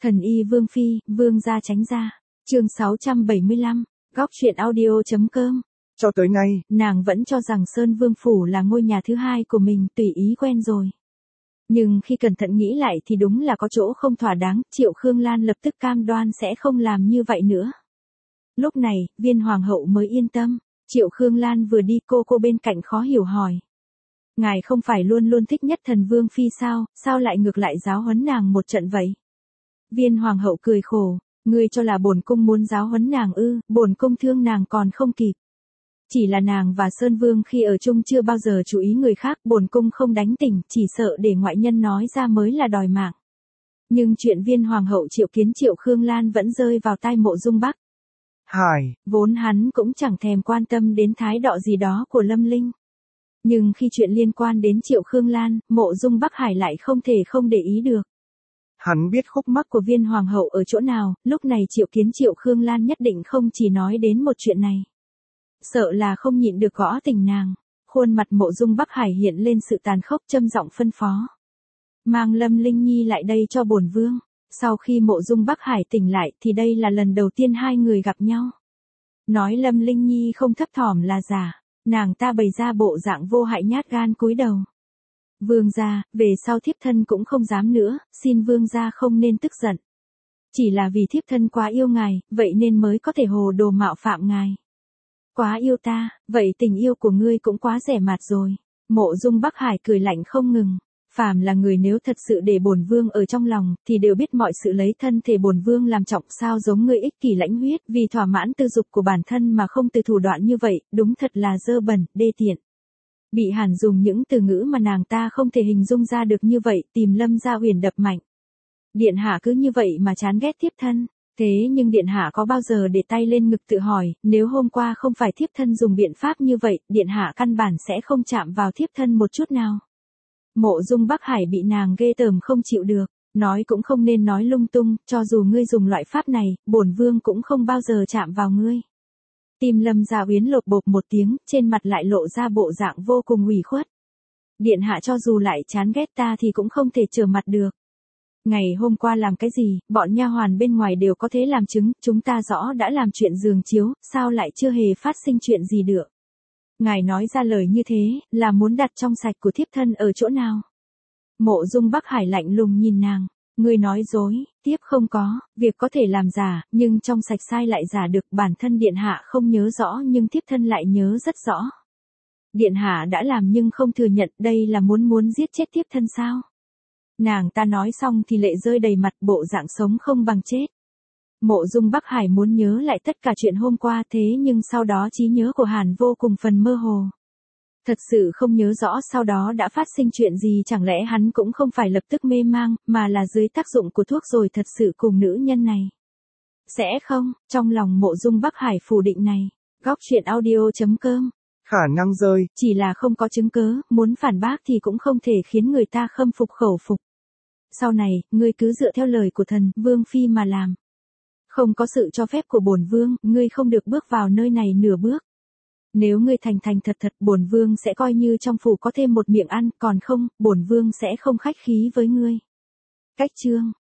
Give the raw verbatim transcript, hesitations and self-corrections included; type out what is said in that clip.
Thần y Vương Phi, Vương gia tránh ra. Chương sáu trăm bảy mươi lăm, góc truyện audio.com. Cho tới nay, nàng vẫn cho rằng Sơn Vương Phủ là ngôi nhà thứ hai của mình, tùy ý quen rồi. Nhưng khi cẩn thận nghĩ lại thì đúng là có chỗ không thỏa đáng, Triệu Khương Lan lập tức cam đoan sẽ không làm như vậy nữa. Lúc này, Viên Hoàng hậu mới yên tâm. Triệu Khương Lan vừa đi, cô cô bên cạnh khó hiểu hỏi. Ngài không phải luôn luôn thích nhất thần Vương Phi sao, sao lại ngược lại giáo huấn nàng một trận vậy? Viên Hoàng hậu cười khổ, ngươi cho là bổn cung muốn giáo huấn nàng ư? Bổn cung thương nàng còn không kịp. Chỉ là nàng và Sơn Vương khi ở chung chưa bao giờ chú ý người khác, bổn cung không đánh tỉnh, chỉ sợ để ngoại nhân nói ra mới là đòi mạng. Nhưng chuyện Viên Hoàng hậu triệu kiến Triệu Khương Lan vẫn rơi vào tai Mộ Dung Bắc. Hải, vốn hắn cũng chẳng thèm quan tâm đến thái độ gì đó của Lâm Linh. Nhưng khi chuyện liên quan đến Triệu Khương Lan, Mộ Dung Bắc Hải lại không thể không để ý được. Hắn biết Khúc mắc của Viên Hoàng hậu ở chỗ nào, lúc này triệu kiến Triệu Khương Lan nhất định không chỉ nói đến một chuyện này. Sợ là không nhịn được gõ tình nàng. Khuôn mặt Mộ Dung Bắc Hải hiện lên sự tàn khốc, châm giọng phân phó. Mang Lâm Linh Nhi lại đây cho bổn vương. Sau khi Mộ Dung Bắc Hải tỉnh lại thì đây là lần đầu tiên hai người gặp nhau. Nói Lâm Linh Nhi không thấp thỏm là giả, nàng ta bày ra bộ dạng vô hại nhát gan cúi đầu. Vương gia, về sau thiếp thân cũng không dám nữa, xin vương gia không nên tức giận. Chỉ là vì thiếp thân quá yêu ngài, vậy nên mới có thể hồ đồ mạo phạm ngài. Quá yêu ta, vậy tình yêu của ngươi cũng quá rẻ mạt rồi. Mộ Dung Bắc Hải cười lạnh không ngừng. Phàm là người nếu thật sự để bổn vương ở trong lòng, thì đều biết mọi sự lấy thân thể bổn vương làm trọng, sao giống ngươi ích kỷ lãnh huyết, vì thỏa mãn tư dục của bản thân mà không từ thủ đoạn như vậy, đúng thật là dơ bẩn, đê tiện. Bị Hàn dùng những từ ngữ mà nàng ta không thể hình dung ra được như vậy, tìm Lâm Gia Huyền đập mạnh. Điện hạ cứ như vậy mà chán ghét thiếp thân. Thế nhưng điện hạ có bao giờ để tay lên ngực tự hỏi, nếu hôm qua không phải thiếp thân dùng biện pháp như vậy, điện hạ căn bản sẽ không chạm vào thiếp thân một chút nào. Mộ Dung Bắc Hải bị nàng ghê tởm không chịu được, nói cũng không nên nói lung tung, cho dù ngươi dùng loại pháp này, bổn vương cũng không bao giờ chạm vào ngươi. Tim Lâm Gia Uyển lột bột một tiếng, trên mặt lại lộ ra bộ dạng vô cùng ủy khuất. Điện hạ cho dù lại chán ghét ta thì cũng không thể trở mặt được. Ngày hôm qua làm cái gì, bọn nha hoàn bên ngoài đều có thể làm chứng, chúng ta rõ đã làm chuyện giường chiếu, sao lại chưa hề phát sinh chuyện gì được. Ngài nói ra lời như thế, là muốn đặt trong sạch của thiếp thân ở chỗ nào? Mộ Dung Bắc Hải lạnh lùng nhìn nàng, ngươi nói dối, tiếp không có, việc có thể làm giả, nhưng trong sạch sai lại giả được, bản thân điện hạ không nhớ rõ nhưng thiếp thân lại nhớ rất rõ. Điện hạ đã làm nhưng không thừa nhận, đây là muốn muốn giết chết thiếp thân sao? Nàng ta nói xong thì lệ rơi đầy mặt, bộ dạng sống không bằng chết. Mộ Dung Bắc Hải muốn nhớ lại tất cả chuyện hôm qua, thế nhưng sau đó trí nhớ của Hàn vô cùng phần mơ hồ. Thật sự không nhớ rõ sau đó đã phát sinh chuyện gì, chẳng lẽ hắn cũng không phải lập tức mê mang, mà là dưới tác dụng của thuốc rồi thật sự cùng nữ nhân này. Sẽ không, trong lòng Mộ Dung Bắc Hải phủ định này. Góc truyện audio.com. khả năng rơi. Chỉ là không có chứng cớ, muốn phản bác thì cũng không thể khiến người ta khâm phục khẩu phục. Sau này, ngươi cứ dựa theo lời của thần, Vương Phi mà làm. Không có sự cho phép của bổn vương, ngươi không được bước vào nơi này nửa bước. Nếu ngươi thành thành thật thật, bổn vương sẽ coi như trong phủ có thêm một miệng ăn, còn không, bổn vương sẽ không khách khí với ngươi. Cách chương